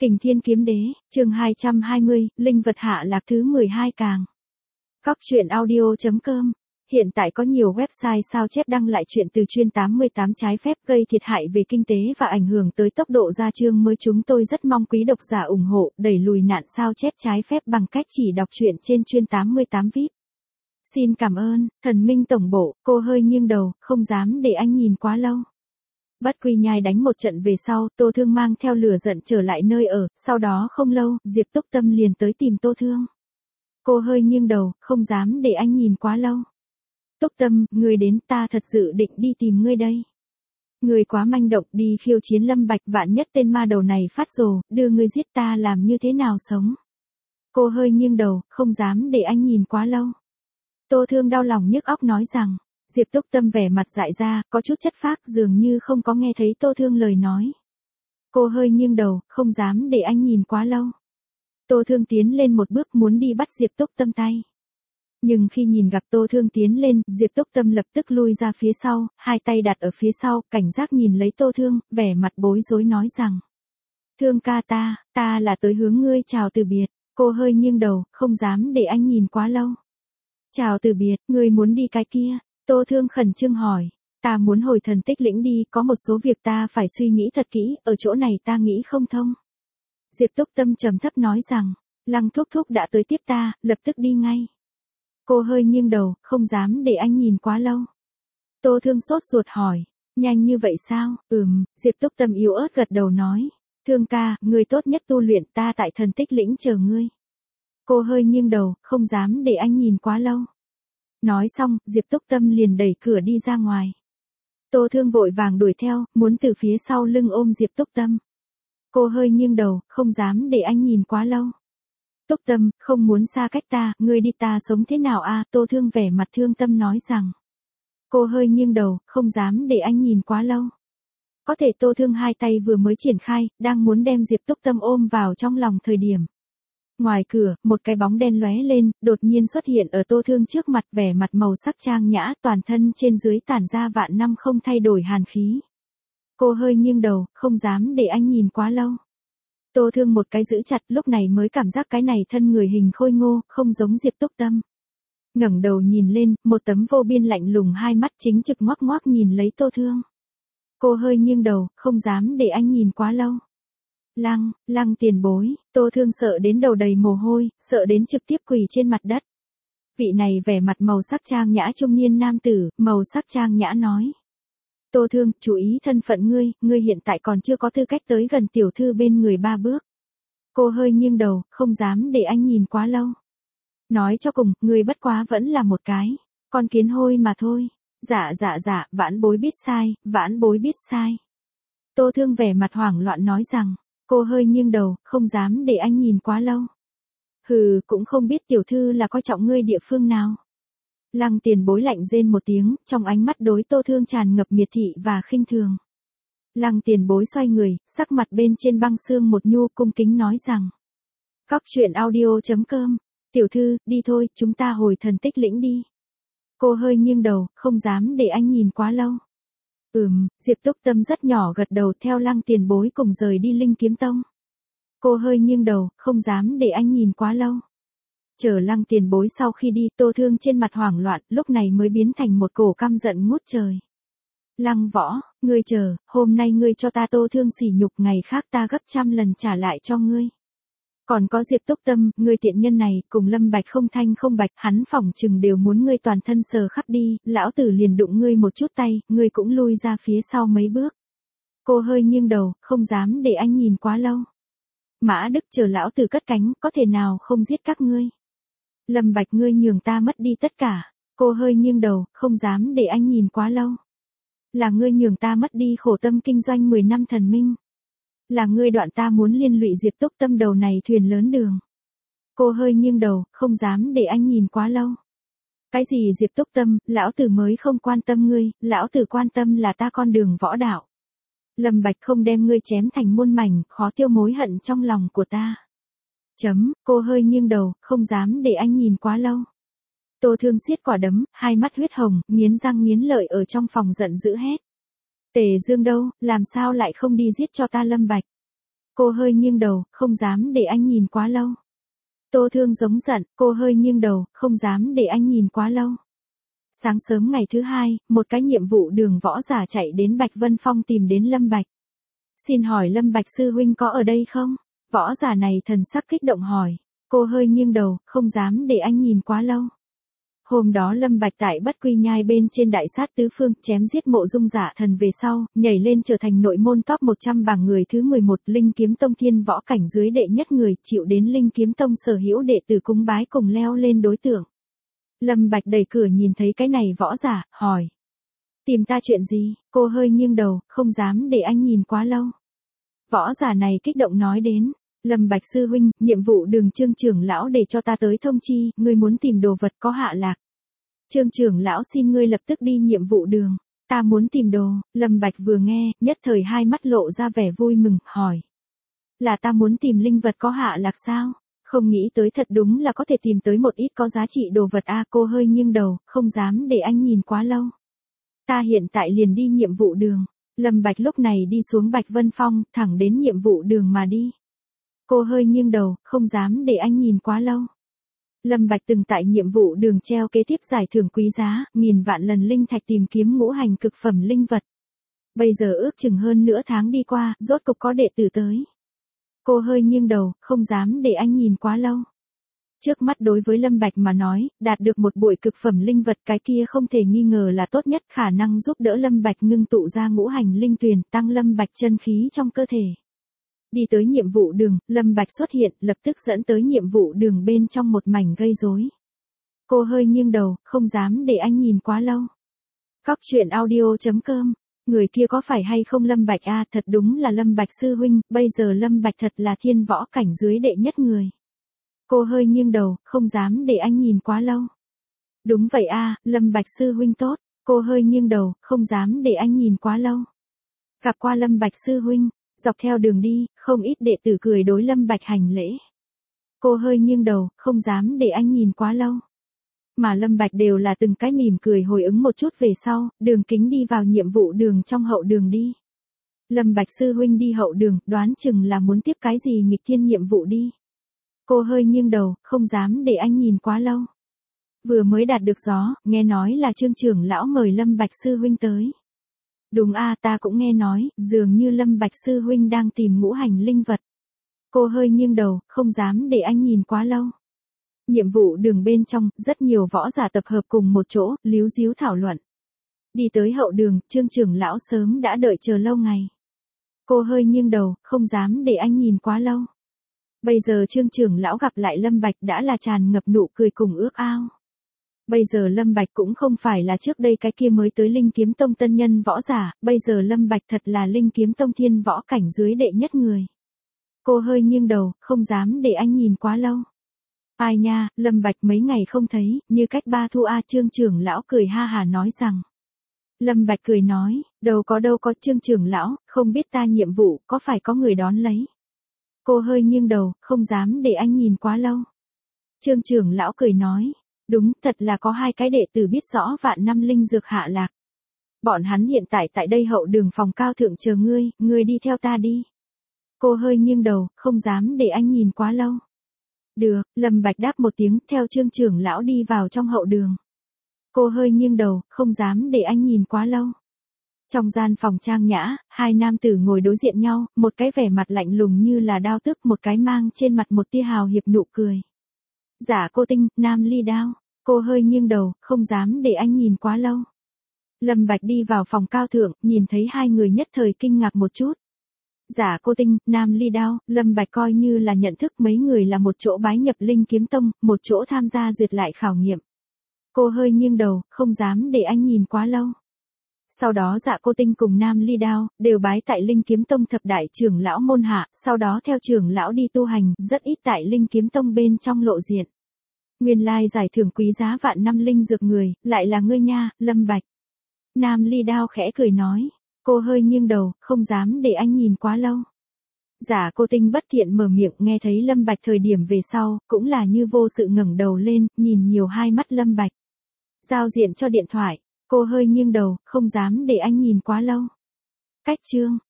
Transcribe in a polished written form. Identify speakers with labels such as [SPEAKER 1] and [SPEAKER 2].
[SPEAKER 1] Kình Thiên Kiếm Đế, chương 220, Linh vật hạ lạc thứ 12 càng. Góc truyện audio.com. Hiện tại có nhiều website sao chép đăng lại chuyện từ chuyên 88 trái phép gây thiệt hại về kinh tế và ảnh hưởng tới tốc độ ra chương mới. Chúng tôi rất mong quý độc giả ủng hộ, đẩy lùi nạn sao chép trái phép bằng cách chỉ đọc truyện trên chuyên 88 VIP. Xin cảm ơn, thần minh tổng bộ. Cô hơi nghiêng đầu, không dám để anh nhìn quá lâu. Bất Quy Nhai đánh một trận về sau, Tô Thương mang theo lửa giận trở lại nơi ở, sau đó không lâu, Diệp Túc Tâm liền tới tìm Tô Thương. Cô hơi nghiêng đầu, không dám để anh nhìn quá lâu. Túc Tâm, ngươi đến, ta thật sự định đi tìm ngươi đây. Ngươi quá manh động, đi khiêu chiến Lâm Bạch, vạn nhất tên ma đầu này phát rồ, đưa ngươi giết ta làm như thế nào sống. Cô hơi nghiêng đầu, không dám để anh nhìn quá lâu. Tô Thương đau lòng nhức óc nói rằng. Diệp Túc Tâm vẻ mặt dại ra, có chút chất phác, dường như không có nghe thấy Tô Thương lời nói. Cô hơi nghiêng đầu, không dám để anh nhìn quá lâu. Tô Thương tiến lên một bước muốn đi bắt Diệp Túc Tâm tay. Nhưng khi nhìn gặp Tô Thương tiến lên, Diệp Túc Tâm lập tức lui ra phía sau, hai tay đặt ở phía sau, cảnh giác nhìn lấy Tô Thương, vẻ mặt bối rối nói rằng. Thương ca ta là tới hướng ngươi chào từ biệt. Cô hơi nghiêng đầu, không dám để anh nhìn quá lâu. Chào từ biệt, ngươi muốn đi cái kia. Tô Thương khẩn trương hỏi, ta muốn hồi Thần Tích Lĩnh đi, có một số việc ta phải suy nghĩ thật kỹ, ở chỗ này ta nghĩ không thông. Diệp Túc Tâm trầm thấp nói rằng, Lăng thúc thúc đã tới tiếp ta, lập tức đi ngay. Cô hơi nghiêng đầu, không dám để anh nhìn quá lâu. Tô Thương sốt ruột hỏi, nhanh như vậy sao? Diệp Túc Tâm yếu ớt gật đầu nói, Thương ca, người tốt nhất tu luyện, ta tại Thần Tích Lĩnh chờ ngươi. Cô hơi nghiêng đầu, không dám để anh nhìn quá lâu. Nói xong, Diệp Túc Tâm liền đẩy cửa đi ra ngoài. Tô Thương vội vàng đuổi theo, muốn từ phía sau lưng ôm Diệp Túc Tâm. Cô hơi nghiêng đầu, không dám để anh nhìn quá lâu. Túc Tâm, không muốn xa cách ta, ngươi đi ta sống thế nào a? Tô Thương vẻ mặt thương tâm nói rằng. Cô hơi nghiêng đầu, không dám để anh nhìn quá lâu. Có thể Tô Thương hai tay vừa mới triển khai, đang muốn đem Diệp Túc Tâm ôm vào trong lòng thời điểm. Ngoài cửa, một cái bóng đen lóe lên, đột nhiên xuất hiện ở Tô Thương trước mặt, vẻ mặt màu sắc trang nhã, toàn thân trên dưới tản ra vạn năm không thay đổi hàn khí. Cô hơi nghiêng đầu, không dám để anh nhìn quá lâu. Tô Thương một cái giữ chặt, lúc này mới cảm giác cái này thân người hình khôi ngô, không giống Diệp Túc Tâm. Ngẩng đầu nhìn lên, một tấm vô biên lạnh lùng hai mắt chính trực ngoác ngoác nhìn lấy Tô Thương. Cô hơi nghiêng đầu, không dám để anh nhìn quá lâu. Lăng tiền bối, Tô Thương sợ đến đầu đầy mồ hôi, sợ đến trực tiếp quỳ trên mặt đất. Vị này vẻ mặt màu sắc trang nhã trung niên nam tử, màu sắc trang nhã nói. Tô Thương, chú ý thân phận ngươi hiện tại còn chưa có tư cách tới gần tiểu thư bên người 3 bước. Cô hơi nghiêng đầu, không dám để anh nhìn quá lâu. Nói cho cùng, ngươi bất quá vẫn là một cái con kiến hôi mà thôi. Dạ, vãn bối biết sai. Tô Thương vẻ mặt hoảng loạn nói rằng. Cô hơi nghiêng đầu, không dám để anh nhìn quá lâu. Cũng không biết tiểu thư là coi trọng ngươi địa phương nào. Lăng tiền bối lạnh rên một tiếng, trong ánh mắt đối Tô Thương tràn ngập miệt thị và khinh thường. Lăng tiền bối xoay người, sắc mặt bên trên băng xương một nhu, cung kính nói rằng. Góc truyện audio.com, tiểu thư, đi thôi, chúng ta hồi Thần Tích Lĩnh đi. Cô hơi nghiêng đầu, không dám để anh nhìn quá lâu. Diệp Túc Tâm rất nhỏ gật đầu theo Lăng tiền bối cùng rời đi Linh Kiếm Tông. Cô hơi nghiêng đầu, không dám để anh nhìn quá lâu. Chờ Lăng tiền bối sau khi đi, Tô Thương trên mặt hoảng loạn, lúc này mới biến thành một cổ căm giận ngút trời. Lăng Võ, ngươi chờ, hôm nay ngươi cho ta Tô Thương sỉ nhục, ngày khác ta gấp trăm lần trả lại cho ngươi. Còn có Diệp Túc Tâm, ngươi tiện nhân này, cùng Lâm Bạch không thanh không bạch, hắn phỏng chừng đều muốn ngươi toàn thân sờ khắp đi, lão tử liền đụng ngươi một chút tay, ngươi cũng lui ra phía sau mấy bước. Cô hơi nghiêng đầu, không dám để anh nhìn quá lâu. Mã Đức, chờ lão tử cất cánh, có thể nào không giết các ngươi. Lâm Bạch, ngươi nhường ta mất đi tất cả. Cô hơi nghiêng đầu, không dám để anh nhìn quá lâu. Là ngươi nhường ta mất đi khổ tâm kinh doanh 10 năm thần minh. Là ngươi đoạn ta muốn liên lụy Diệp Túc Tâm đầu này thuyền lớn đường. Cô hơi nghiêng đầu, không dám để anh nhìn quá lâu. Cái gì Diệp Túc Tâm, lão tử mới không quan tâm ngươi, lão tử quan tâm là ta con đường võ đạo. Lâm Bạch không đem ngươi chém thành muôn mảnh, khó tiêu mối hận trong lòng của ta. Cô hơi nghiêng đầu, không dám để anh nhìn quá lâu. Tô Thương siết quả đấm, hai mắt huyết hồng, nghiến răng nghiến lợi ở trong phòng giận dữ hét. Tề Dương đâu, làm sao lại không đi giết cho ta Lâm Bạch? Cô hơi nghiêng đầu, không dám để anh nhìn quá lâu. Tô Thương giống giận, cô hơi nghiêng đầu, không dám để anh nhìn quá lâu. Sáng sớm ngày thứ hai, một cái nhiệm vụ đường võ giả chạy đến Bạch Vân Phong tìm đến Lâm Bạch. Xin hỏi Lâm Bạch sư huynh có ở đây không? Võ giả này thần sắc kích động hỏi. Cô hơi nghiêng đầu, không dám để anh nhìn quá lâu. Hôm đó Lâm Bạch tại Bất Quy Nhai bên trên đại sát tứ phương, chém giết Mộ Dung Dạ Thần về sau, nhảy lên trở thành nội môn top 100 bảng người thứ 11, Linh Kiếm Tông thiên võ cảnh dưới đệ nhất người, chịu đến Linh Kiếm Tông sở hữu đệ tử cúng bái cùng leo lên đối tượng. Lâm Bạch đẩy cửa nhìn thấy cái này võ giả, hỏi. Tìm ta chuyện gì? Cô hơi nghiêng đầu, không dám để anh nhìn quá lâu. Võ giả này kích động nói đến. Lâm Bạch sư huynh, nhiệm vụ đường Trương trưởng lão để cho ta tới thông chi, ngươi muốn tìm đồ vật có hạ lạc. Trương trưởng lão xin ngươi lập tức đi nhiệm vụ đường. Ta muốn tìm đồ. Lâm Bạch vừa nghe, nhất thời hai mắt lộ ra vẻ vui mừng, hỏi. Là ta muốn tìm linh vật có hạ lạc sao? Không nghĩ tới thật đúng là có thể tìm tới một ít có giá trị đồ vật a. Cô hơi nghiêng đầu, không dám để anh nhìn quá lâu. Ta hiện tại liền đi nhiệm vụ đường. Lâm Bạch lúc này đi xuống Bạch Vân Phong, thẳng đến nhiệm vụ đường mà đi. Cô hơi nghiêng đầu, không dám để anh nhìn quá lâu. Lâm Bạch từng tại nhiệm vụ đường treo kế tiếp giải thưởng quý giá, 1000 vạn lần linh thạch tìm kiếm ngũ hành cực phẩm linh vật. Bây giờ ước chừng hơn nửa tháng đi qua, rốt cục có đệ tử tới. Cô hơi nghiêng đầu, không dám để anh nhìn quá lâu. Trước mắt đối với Lâm Bạch mà nói, đạt được một bụi cực phẩm linh vật cái kia không thể nghi ngờ là tốt nhất, khả năng giúp đỡ Lâm Bạch ngưng tụ ra ngũ hành linh tuyền, tăng Lâm Bạch chân khí trong cơ thể. Đi tới nhiệm vụ đường, Lâm Bạch xuất hiện, lập tức dẫn tới nhiệm vụ đường bên trong một mảnh gây rối. Cô hơi nghiêng đầu, không dám để anh nhìn quá lâu. Cóc truyện audio.com. Người kia có phải hay không Lâm Bạch a? Thật đúng là Lâm Bạch sư huynh, bây giờ Lâm Bạch thật là thiên võ cảnh dưới đệ nhất người. Cô hơi nghiêng đầu, không dám để anh nhìn quá lâu. Đúng vậy a, Lâm Bạch sư huynh tốt. Cô hơi nghiêng đầu, không dám để anh nhìn quá lâu. Gặp qua Lâm Bạch sư huynh. Dọc theo đường đi, không ít đệ tử cười đối Lâm Bạch hành lễ. Cô hơi nghiêng đầu, không dám để anh nhìn quá lâu. Mà Lâm Bạch đều là từng cái mỉm cười hồi ứng một chút về sau, Đường Kính đi vào nhiệm vụ đường trong hậu đường đi. Lâm Bạch sư huynh đi hậu đường, đoán chừng là muốn tiếp cái gì nghịch thiên nhiệm vụ đi. Cô hơi nghiêng đầu, không dám để anh nhìn quá lâu. Vừa mới đạt được gió, nghe nói là Trương trưởng lão mời Lâm Bạch sư huynh tới. Đúng a, ta cũng nghe nói, dường như Lâm Bạch sư huynh đang tìm ngũ hành linh vật. Cô hơi nghiêng đầu, không dám để anh nhìn quá lâu. Nhiệm vụ đường bên trong, rất nhiều võ giả tập hợp cùng một chỗ, líu díu thảo luận. Đi tới hậu đường, Trương trưởng lão sớm đã đợi chờ lâu ngày. Cô hơi nghiêng đầu, không dám để anh nhìn quá lâu. Bây giờ Trương trưởng lão gặp lại Lâm Bạch đã là tràn ngập nụ cười cùng ước ao. Bây giờ Lâm Bạch cũng không phải là trước đây cái kia mới tới Linh Kiếm Tông tân nhân võ giả, bây giờ Lâm Bạch thật là Linh Kiếm Tông thiên võ cảnh dưới đệ nhất người. Cô hơi nghiêng đầu, không dám để anh nhìn quá lâu. Ai nha, Lâm Bạch mấy ngày không thấy, như cách ba thu a. Trương trưởng lão cười ha hà nói rằng. Lâm Bạch cười nói, đâu có Trương trưởng lão, không biết ta nhiệm vụ có phải có người đón lấy. Cô hơi nghiêng đầu, không dám để anh nhìn quá lâu. Trương trưởng lão cười nói. Đúng, thật là có hai cái đệ tử biết rõ vạn năm linh dược hạ lạc. Bọn hắn hiện tại tại đây hậu đường phòng cao thượng chờ ngươi đi theo ta đi. Cô hơi nghiêng đầu, không dám để anh nhìn quá lâu. Được, Lâm Bạch đáp một tiếng, theo Trương trưởng lão đi vào trong hậu đường. Cô hơi nghiêng đầu, không dám để anh nhìn quá lâu. Trong gian phòng trang nhã, hai nam tử ngồi đối diện nhau, một cái vẻ mặt lạnh lùng như là đao tức, một cái mang trên mặt một tia hào hiệp nụ cười. Giả Cô Tinh, Nam Ly Đao. Cô hơi nghiêng đầu, không dám để anh nhìn quá lâu. Lâm Bạch đi vào phòng cao thượng, nhìn thấy hai người nhất thời kinh ngạc một chút. Giả Cô Tinh, Nam Ly Đao, Lâm Bạch coi như là nhận thức mấy người là một chỗ bái nhập Linh Kiếm Tông, một chỗ tham gia duyệt lại khảo nghiệm. Cô hơi nghiêng đầu, không dám để anh nhìn quá lâu. Sau đó Dạ Cô Tinh cùng Nam Ly Đao, đều bái tại Linh Kiếm Tông thập đại trưởng lão môn hạ, sau đó theo trưởng lão đi tu hành, rất ít tại Linh Kiếm Tông bên trong lộ diện. Nguyên lai giải thưởng quý giá vạn năm linh dược người, lại là ngươi nha, Lâm Bạch. Nam Ly Đao khẽ cười nói. Cô hơi nghiêng đầu, không dám để anh nhìn quá lâu. Giả Cô Tinh bất thiện mở miệng, nghe thấy Lâm Bạch thời điểm về sau, cũng là như vô sự ngẩng đầu lên, nhìn nhiều hai mắt Lâm Bạch. Giao diện cho điện thoại, cô hơi nghiêng đầu, không dám để anh nhìn quá lâu. Cách chương.